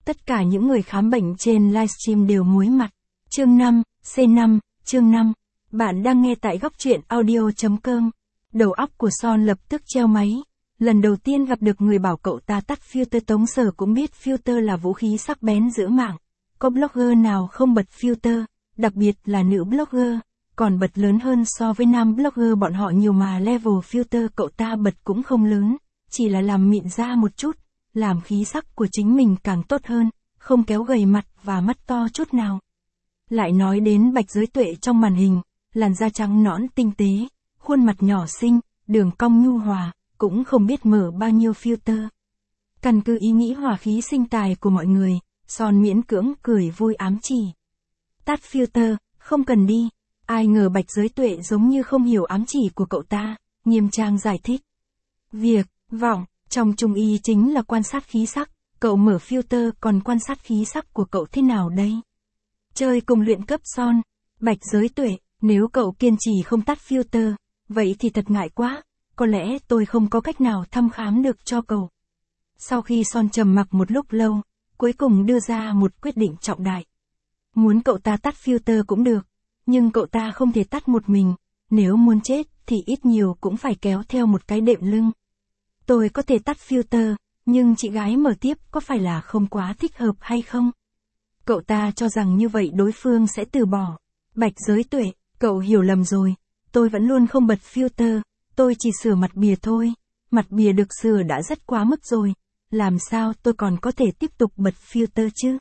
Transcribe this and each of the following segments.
Tất cả những người khám bệnh trên livestream đều muối mặt. Chương 5, C5, chương 5. Bạn đang nghe tại góc truyện audio.com. Đầu óc của Son lập tức treo máy. Lần đầu tiên gặp được người bảo cậu ta tắt filter. Tống Sở cũng biết filter là vũ khí sắc bén giữa mạng. Có blogger nào không bật filter, đặc biệt là nữ blogger, còn bật lớn hơn so với nam blogger bọn họ nhiều mà level filter cậu ta bật cũng không lớn, chỉ là làm mịn da một chút, làm khí sắc của chính mình càng tốt hơn, không kéo gầy mặt và mắt to chút nào. Lại nói đến Bạch Giới Tuệ trong màn hình, làn da trắng nõn tinh tế, khuôn mặt nhỏ xinh, đường cong nhu hòa, cũng không biết mở bao nhiêu filter. Căn cứ ý nghĩ hòa khí sinh tài của mọi người, Son miễn cưỡng cười vui ám chỉ. Tắt filter, không cần đi. Ai ngờ Bạch Giới Tuệ giống như không hiểu ám chỉ của cậu ta, nghiêm trang giải thích. Việc, vọng, trong trung y chính là quan sát khí sắc, cậu mở filter còn quan sát khí sắc của cậu thế nào đây? Chơi cùng luyện cấp Son. Bạch Giới Tuệ, nếu cậu kiên trì không tắt filter, vậy thì thật ngại quá, có lẽ tôi không có cách nào thăm khám được cho cậu. Sau khi Son trầm mặc một lúc lâu, cuối cùng đưa ra một quyết định trọng đại. Muốn cậu ta tắt filter cũng được, nhưng cậu ta không thể tắt một mình, nếu muốn chết thì ít nhiều cũng phải kéo theo một cái đệm lưng. Tôi có thể tắt filter, nhưng chị gái mở tiếp có phải là không quá thích hợp hay không? Cậu ta cho rằng như vậy đối phương sẽ từ bỏ. Bạch Giới Tuệ, cậu hiểu lầm rồi, tôi vẫn luôn không bật filter, tôi chỉ sửa mặt bìa thôi, mặt bìa được sửa đã rất quá mức rồi, làm sao tôi còn có thể tiếp tục bật filter chứ?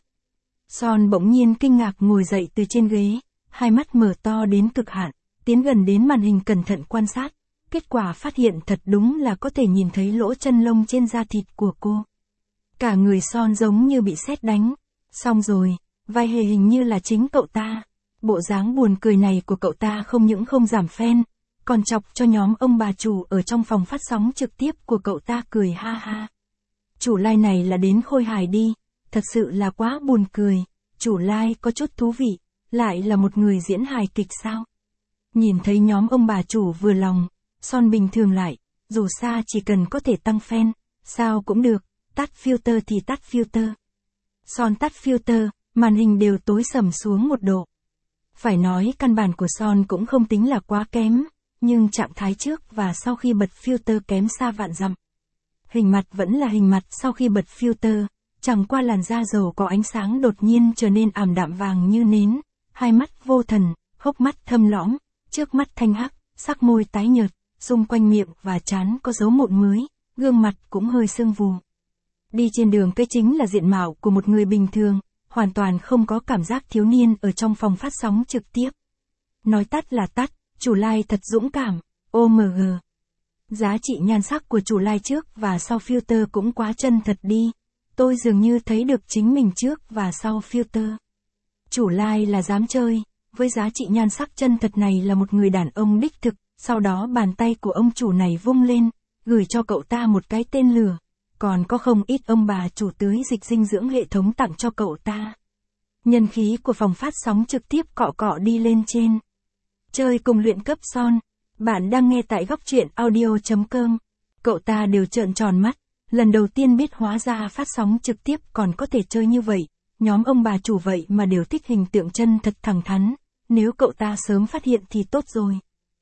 Son bỗng nhiên kinh ngạc ngồi dậy từ trên ghế, hai mắt mở to đến cực hạn, tiến gần đến màn hình cẩn thận quan sát, kết quả phát hiện thật đúng là có thể nhìn thấy lỗ chân lông trên da thịt của cô. Cả người Son giống như bị sét đánh, xong rồi, vai hề hình như là chính cậu ta. Bộ dáng buồn cười này của cậu ta không những không giảm fan, còn chọc cho nhóm ông bà chủ ở trong phòng phát sóng trực tiếp của cậu ta cười ha ha. Chủ live này là đến khôi hài đi, thật sự là quá buồn cười, chủ live có chút thú vị, lại là một người diễn hài kịch sao? Nhìn thấy nhóm ông bà chủ vừa lòng, Son bình thường lại, dù sao chỉ cần có thể tăng fan, sao cũng được, tắt filter thì tắt filter. Son tắt filter, màn hình đều tối sầm xuống một độ. Phải nói căn bản của Son cũng không tính là quá kém, nhưng trạng thái trước và sau khi bật filter kém xa vạn dặm. Hình mặt vẫn là hình mặt sau khi bật filter, chẳng qua làn da dầu có ánh sáng đột nhiên trở nên ảm đạm vàng như nến, hai mắt vô thần, hốc mắt thâm lõm, trước mắt thanh hắc, sắc môi tái nhợt, xung quanh miệng và trán có dấu mụn mới, gương mặt cũng hơi sưng vù. Đi trên đường cái chính là diện mạo của một người bình thường, hoàn toàn không có cảm giác thiếu niên ở trong phòng phát sóng trực tiếp. Nói tắt là tắt, chủ live thật dũng cảm, OMG. Giá trị nhan sắc của chủ live trước và sau filter cũng quá chân thật đi, tôi dường như thấy được chính mình trước và sau filter. Chủ live là dám chơi, với giá trị nhan sắc chân thật này là một người đàn ông đích thực, sau đó bàn tay của ông chủ này vung lên, gửi cho cậu ta một cái tên lửa, còn có không ít ông bà chủ tưới dịch dinh dưỡng hệ thống tặng cho cậu ta. Nhân khí của phòng phát sóng trực tiếp cọ cọ đi lên trên. Chơi cùng luyện cấp Son. Bạn đang nghe tại góc truyện audio.com. Cậu ta đều trợn tròn mắt, lần đầu tiên biết hóa ra phát sóng trực tiếp còn có thể chơi như vậy, nhóm ông bà chủ vậy mà đều thích hình tượng chân thật thẳng thắn, nếu cậu ta sớm phát hiện thì tốt rồi.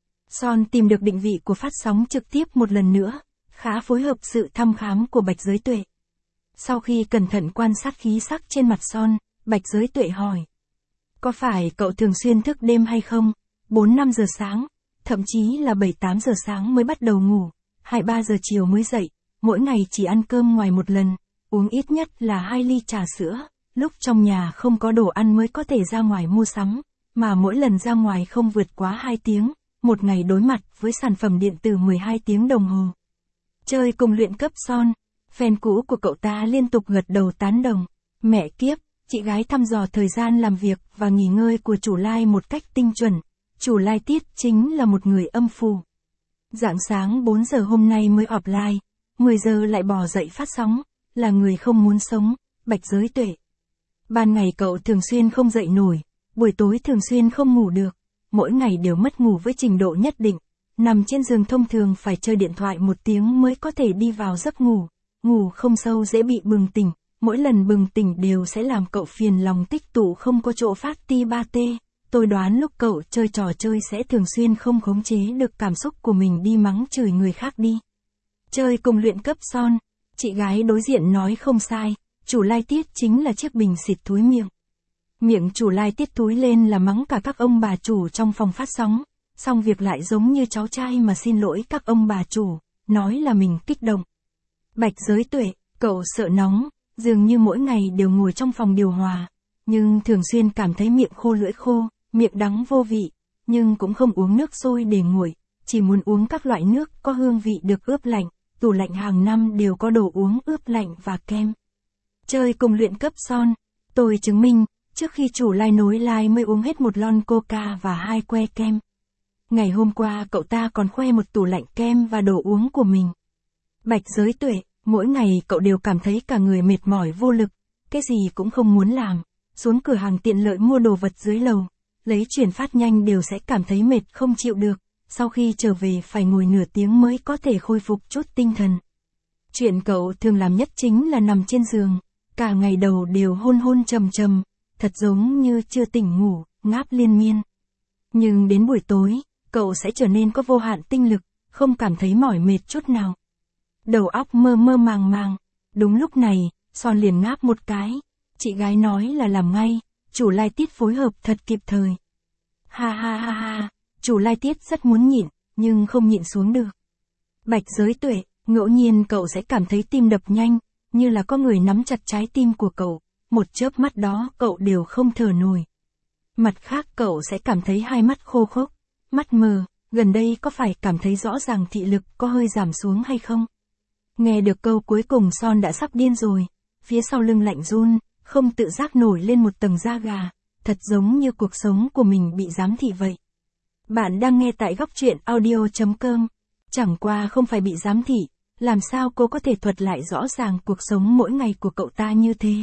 Son tìm được định vị của phát sóng trực tiếp một lần nữa, khá phối hợp sự thăm khám của Bạch Giới Tuệ. Sau khi cẩn thận quan sát khí sắc trên mặt Son, Bạch Giới Tuệ hỏi. Có phải cậu thường xuyên thức đêm hay không? 4-5 giờ sáng, thậm chí là 7-8 giờ sáng mới bắt đầu ngủ, 2-3 giờ chiều mới dậy, mỗi ngày chỉ ăn cơm ngoài một lần, uống ít nhất là 2 ly trà sữa, lúc trong nhà không có đồ ăn mới có thể ra ngoài mua sắm, mà mỗi lần ra ngoài không vượt quá 2 tiếng, một ngày đối mặt với sản phẩm điện tử 12 tiếng đồng hồ. Chơi cùng luyện cấp Son, fan cũ của cậu ta liên tục gật đầu tán đồng. Mẹ kiếp, chị gái thăm dò thời gian làm việc và nghỉ ngơi của chủ live một cách tinh chuẩn. Chủ live Tiết chính là một người âm phù. Rạng sáng 4 giờ hôm nay mới offline, 10 giờ lại bò dậy phát sóng, là người không muốn sống, Bạch Giới Tuệ. Ban ngày cậu thường xuyên không dậy nổi, buổi tối thường xuyên không ngủ được, mỗi ngày đều mất ngủ với trình độ nhất định, nằm trên giường thông thường phải chơi điện thoại 1 tiếng mới có thể đi vào giấc ngủ, ngủ không sâu dễ bị bừng tỉnh, mỗi lần bừng tỉnh đều sẽ làm cậu phiền lòng tích tụ không có chỗ phát ti ba tê. Tôi đoán lúc cậu chơi trò chơi sẽ thường xuyên không khống chế được cảm xúc của mình đi mắng chửi người khác đi. Chơi cùng luyện cấp son, chị gái đối diện nói không sai, chủ lai tiết chính là chiếc bình xịt thúi miệng. Miệng chủ lai tiết thúi lên là mắng cả các ông bà chủ trong phòng phát sóng, xong việc lại giống như cháu trai mà xin lỗi các ông bà chủ, nói là mình kích động. Bạch Giới Tuệ, cậu sợ nóng, dường như mỗi ngày đều ngồi trong phòng điều hòa, nhưng thường xuyên cảm thấy miệng khô lưỡi khô, miệng đắng vô vị, nhưng cũng không uống nước sôi để nguội, chỉ muốn uống các loại nước có hương vị được ướp lạnh, tủ lạnh hàng năm đều có đồ uống ướp lạnh và kem. Chơi cùng luyện cấp son, tôi chứng minh, trước khi chủ lai nối lai mới uống hết một lon coca và 2 que kem. Ngày hôm qua cậu ta còn khoe một tủ lạnh kem và đồ uống của mình. Bạch Giới Tuệ, mỗi ngày cậu đều cảm thấy cả người mệt mỏi vô lực, cái gì cũng không muốn làm, xuống cửa hàng tiện lợi mua đồ vật dưới lầu, lấy chuyển phát nhanh đều sẽ cảm thấy mệt không chịu được, sau khi trở về phải ngồi nửa tiếng mới có thể khôi phục chút tinh thần. Chuyện cậu thường làm nhất chính là nằm trên giường, cả ngày đầu đều hôn hôn trầm trầm, thật giống như chưa tỉnh ngủ, ngáp liên miên. Nhưng đến buổi tối, cậu sẽ trở nên có vô hạn tinh lực, không cảm thấy mỏi mệt chút nào. Đầu óc mơ mơ màng màng, đúng lúc này, Son liền ngáp một cái, chị gái nói là làm ngay, chủ lai tiết phối hợp thật kịp thời. Ha ha ha ha, chủ lai tiết rất muốn nhịn, nhưng không nhịn xuống được. Bạch Giới Tuệ, ngẫu nhiên cậu sẽ cảm thấy tim đập nhanh, như là có người nắm chặt trái tim của cậu, một chớp mắt đó cậu đều không thở nổi. Mặt khác cậu sẽ cảm thấy hai mắt khô khốc, mắt mờ, gần đây có phải cảm thấy rõ ràng thị lực có hơi giảm xuống hay không? Nghe được câu cuối cùng Son đã sắp điên rồi, phía sau lưng lạnh run, không tự giác nổi lên một tầng da gà, thật giống như cuộc sống của mình bị giám thị vậy. Bạn đang nghe tại góc truyện audio.com, chẳng qua không phải bị giám thị, làm sao cô có thể thuật lại rõ ràng cuộc sống mỗi ngày của cậu ta như thế?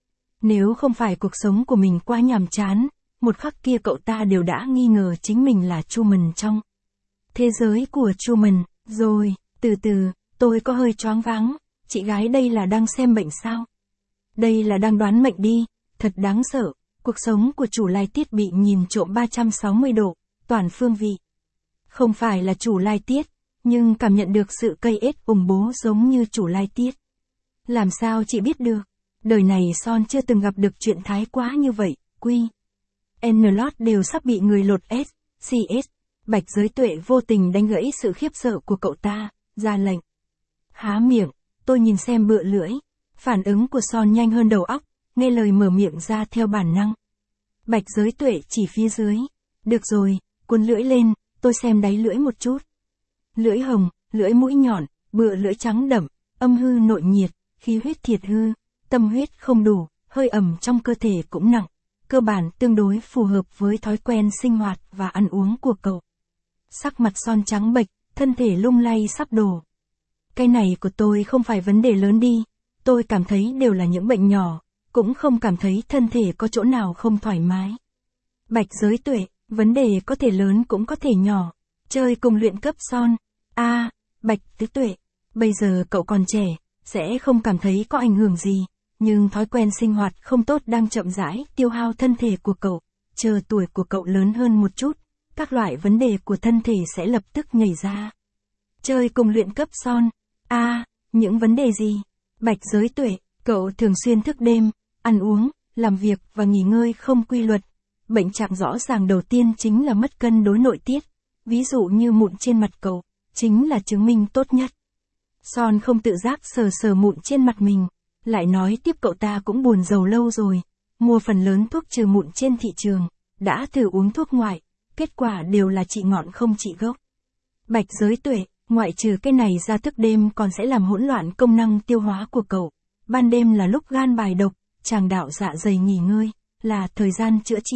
Nếu không phải cuộc sống của mình quá nhàm chán, một khắc kia cậu ta đều đã nghi ngờ chính mình là Truman trong thế giới của Truman, rồi, từ từ, tôi có hơi choáng váng, chị gái đây là đang xem bệnh sao? Đây là đang đoán mệnh đi, thật đáng sợ, cuộc sống của chủ lai tiết bị nhìn trộm 360 độ, toàn phương vị. Không phải là chủ lai tiết, nhưng cảm nhận được sự cây ết ủng bố giống như chủ lai tiết. Làm sao chị biết được? Đời này Son chưa từng gặp được chuyện thái quá như vậy, quy. N-Lot đều sắp bị người lột S, CS. Bạch Giới Tuệ vô tình đánh gãy sự khiếp sợ của cậu ta, ra lệnh. Há miệng, tôi nhìn xem bựa lưỡi. Phản ứng của Son nhanh hơn đầu óc, nghe lời mở miệng ra theo bản năng. Bạch Giới Tuệ chỉ phía dưới. Được rồi, cuốn lưỡi lên, tôi xem đáy lưỡi một chút. Lưỡi hồng, lưỡi mũi nhọn, bựa lưỡi trắng đậm, âm hư nội nhiệt, khí huyết thiệt hư, tâm huyết không đủ, hơi ẩm trong cơ thể cũng nặng. Cơ bản tương đối phù hợp với thói quen sinh hoạt và ăn uống của cậu. Sắc mặt Son trắng bệch, thân thể lung lay sắp đổ. Cái này của tôi không phải vấn đề lớn đi, tôi cảm thấy đều là những bệnh nhỏ, cũng không cảm thấy thân thể có chỗ nào không thoải mái. Bạch Giới Tuệ, vấn đề có thể lớn cũng có thể nhỏ, chơi cùng luyện cấp Son. Bạch Tứ Tuệ, bây giờ cậu còn trẻ, sẽ không cảm thấy có ảnh hưởng gì, nhưng thói quen sinh hoạt không tốt đang chậm rãi tiêu hao thân thể của cậu, chờ tuổi của cậu lớn hơn một chút, các loại vấn đề của thân thể sẽ lập tức nhảy ra. Chơi cùng luyện cấp Son. Những vấn đề gì? Bạch Giới Tuệ, cậu thường xuyên thức đêm, ăn uống, làm việc và nghỉ ngơi không quy luật. Bệnh trạng rõ ràng đầu tiên chính là mất cân đối nội tiết, ví dụ như mụn trên mặt cậu, chính là chứng minh tốt nhất. Son không tự giác sờ sờ mụn trên mặt mình, lại nói tiếp cậu ta cũng buồn rầu lâu rồi, mua phần lớn thuốc trừ mụn trên thị trường, đã thử uống thuốc ngoại, kết quả đều là trị ngọn không trị gốc. Bạch Giới Tuệ, ngoại trừ cái này ra thức đêm còn sẽ làm hỗn loạn công năng tiêu hóa của cậu. Ban đêm là lúc gan bài độc, tràng đạo dạ dày nghỉ ngơi, là thời gian chữa trị.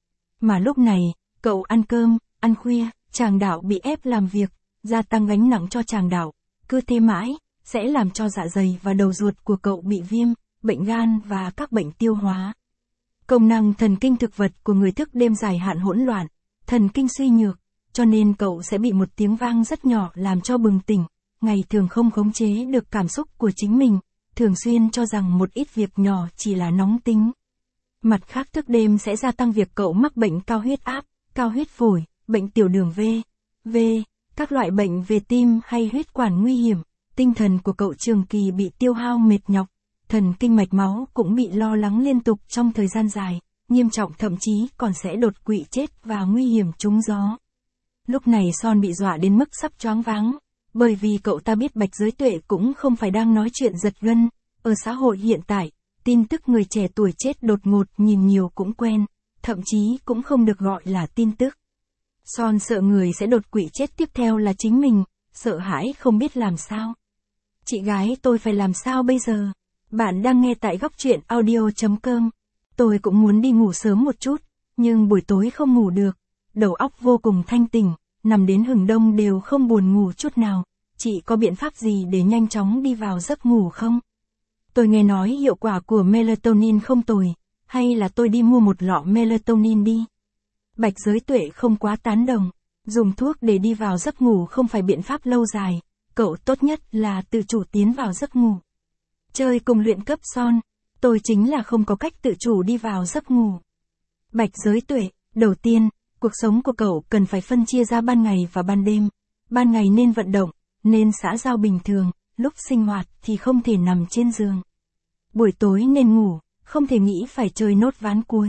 Mà lúc này, cậu ăn cơm, ăn khuya, tràng đạo bị ép làm việc, gia tăng gánh nặng cho tràng đạo. Cứ thế mãi, sẽ làm cho dạ dày và đầu ruột của cậu bị viêm, bệnh gan và các bệnh tiêu hóa. Công năng thần kinh thực vật của người thức đêm dài hạn hỗn loạn, thần kinh suy nhược, cho nên cậu sẽ bị một tiếng vang rất nhỏ làm cho bừng tỉnh, ngày thường không khống chế được cảm xúc của chính mình, thường xuyên cho rằng một ít việc nhỏ chỉ là nóng tính. Mặt khác thức đêm sẽ gia tăng việc cậu mắc bệnh cao huyết áp, cao huyết phổi, bệnh tiểu đường v. Các loại bệnh về tim hay huyết quản nguy hiểm. Tinh thần của cậu trường kỳ bị tiêu hao mệt nhọc, thần kinh mạch máu cũng bị lo lắng liên tục trong thời gian dài, nghiêm trọng thậm chí còn sẽ đột quỵ chết và nguy hiểm trúng gió. Lúc này Son bị dọa đến mức sắp choáng váng, bởi vì cậu ta biết Bạch Giới Tuệ cũng không phải đang nói chuyện giật gân. Ở xã hội hiện tại, tin tức người trẻ tuổi chết đột ngột nhìn nhiều cũng quen, thậm chí cũng không được gọi là tin tức. Son sợ người sẽ đột quỵ chết tiếp theo là chính mình, sợ hãi không biết làm sao. Chị gái tôi phải làm sao bây giờ? Bạn đang nghe tại góc truyện audio.com. Tôi cũng muốn đi ngủ sớm một chút, nhưng buổi tối không ngủ được. Đầu óc vô cùng thanh tỉnh, nằm đến hừng đông đều không buồn ngủ chút nào. Chị có biện pháp gì để nhanh chóng đi vào giấc ngủ không? Tôi nghe nói hiệu quả của melatonin không tồi, hay là tôi đi mua một lọ melatonin đi? Bạch Giới Tuệ không quá tán đồng. Dùng thuốc để đi vào giấc ngủ không phải biện pháp lâu dài. Cậu tốt nhất là tự chủ tiến vào giấc ngủ. Chơi cùng luyện cấp Son. Tôi chính là không có cách tự chủ đi vào giấc ngủ. Bạch Giới Tuệ, đầu tiên, cuộc sống của cậu cần phải phân chia ra ban ngày và ban đêm. Ban ngày nên vận động, nên xã giao bình thường, lúc sinh hoạt thì không thể nằm trên giường. Buổi tối nên ngủ, không thể nghĩ phải chơi nốt ván cuối.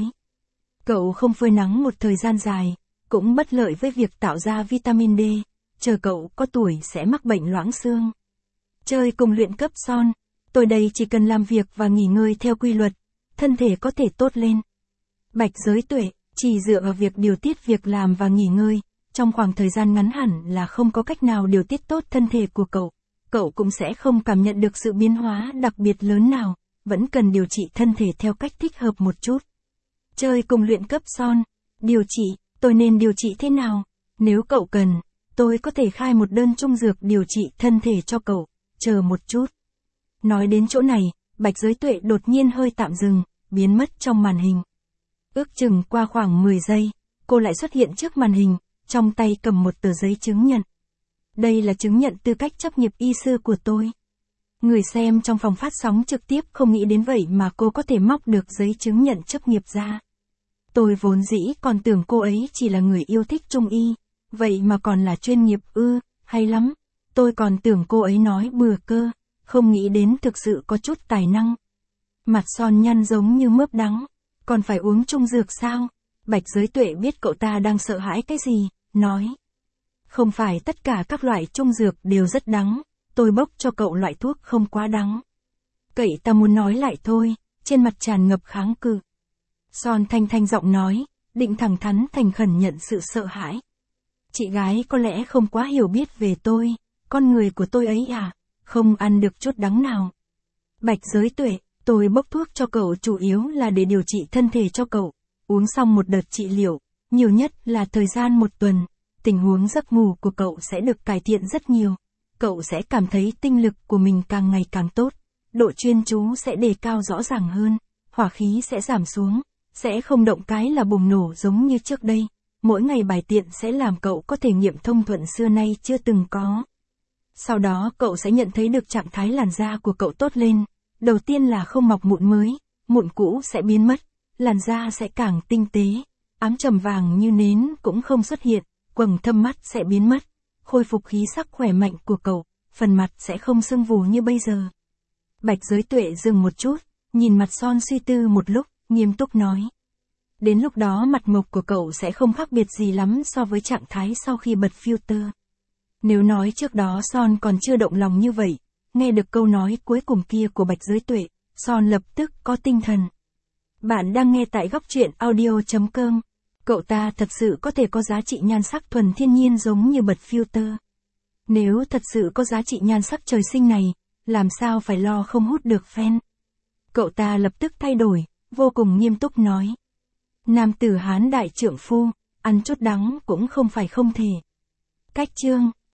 Cậu không phơi nắng một thời gian dài, cũng bất lợi với việc tạo ra vitamin D, chờ cậu có tuổi sẽ mắc bệnh loãng xương. Chơi cùng luyện cấp Son. Tôi đây chỉ cần làm việc và nghỉ ngơi theo quy luật, thân thể có thể tốt lên. Bạch Giới Tuệ, chỉ dựa vào việc điều tiết việc làm và nghỉ ngơi, trong khoảng thời gian ngắn hẳn là không có cách nào điều tiết tốt thân thể của cậu. Cậu cũng sẽ không cảm nhận được sự biến hóa đặc biệt lớn nào, vẫn cần điều trị thân thể theo cách thích hợp một chút. Chơi cùng luyện cấp Son. Điều trị, tôi nên điều trị thế nào? Nếu cậu cần, tôi có thể khai một đơn trung dược điều trị thân thể cho cậu, chờ một chút. Nói đến chỗ này, Bạch Giới Tuệ đột nhiên hơi tạm dừng, biến mất trong màn hình. Ước chừng qua khoảng 10 giây, cô lại xuất hiện trước màn hình, trong tay cầm một tờ giấy chứng nhận. Đây là chứng nhận tư cách chấp nghiệp y sư của tôi. Người xem trong phòng phát sóng trực tiếp không nghĩ đến vậy mà cô có thể móc được giấy chứng nhận chấp nghiệp ra. Tôi vốn dĩ còn tưởng cô ấy chỉ là người yêu thích trung y, vậy mà còn là chuyên nghiệp ư, hay lắm. Tôi còn tưởng cô ấy nói bừa cơ, không nghĩ đến thực sự có chút tài năng. Mặt Son nhăn giống như mướp đắng, còn phải uống trung dược sao? Bạch Giới Tuệ biết cậu ta đang sợ hãi cái gì, nói. Không phải tất cả các loại trung dược đều rất đắng, tôi bốc cho cậu loại thuốc không quá đắng. Cậy ta muốn nói lại thôi, trên mặt tràn ngập kháng cự. Son thanh giọng nói, định thẳng thắn thành khẩn nhận sự sợ hãi. Chị gái có lẽ không quá hiểu biết về tôi, con người của tôi ấy à, không ăn được chút đắng nào. Bạch Giới Tuệ, tôi bốc thuốc cho cậu chủ yếu là để điều trị thân thể cho cậu. Uống xong một đợt trị liệu, nhiều nhất là thời gian 1 tuần, tình huống giấc ngủ của cậu sẽ được cải thiện rất nhiều. Cậu sẽ cảm thấy tinh lực của mình càng ngày càng tốt, độ chuyên chú sẽ đề cao rõ ràng hơn, hỏa khí sẽ giảm xuống, sẽ không động cái là bùng nổ giống như trước đây. Mỗi ngày bài tiện sẽ làm cậu có thể nghiệm thông thuận xưa nay chưa từng có. Sau đó cậu sẽ nhận thấy được trạng thái làn da của cậu tốt lên. Đầu tiên là không mọc mụn mới, mụn cũ sẽ biến mất, làn da sẽ càng tinh tế, ám trầm vàng như nến cũng không xuất hiện, quầng thâm mắt sẽ biến mất, khôi phục khí sắc khỏe mạnh của cậu, phần mặt sẽ không sưng vù như bây giờ. Bạch Giới Tuệ dừng một chút, nhìn mặt Son suy tư một lúc, nghiêm túc nói. Đến lúc đó mặt mộc của cậu sẽ không khác biệt gì lắm so với trạng thái sau khi bật filter. Nếu nói trước đó Son còn chưa động lòng như vậy, nghe được câu nói cuối cùng kia của Bạch Giới Tuệ, Son lập tức có tinh thần. Bạn đang nghe tại góc truyện audio.com. Cậu ta thật sự có thể có giá trị nhan sắc thuần thiên nhiên giống như bật filter. Nếu thật sự có giá trị nhan sắc trời sinh này, làm sao phải lo không hút được fan. Cậu ta lập tức thay đổi, vô cùng nghiêm túc nói. Nam tử Hán đại trượng phu, ăn chút đắng cũng không phải không thể. Cách chương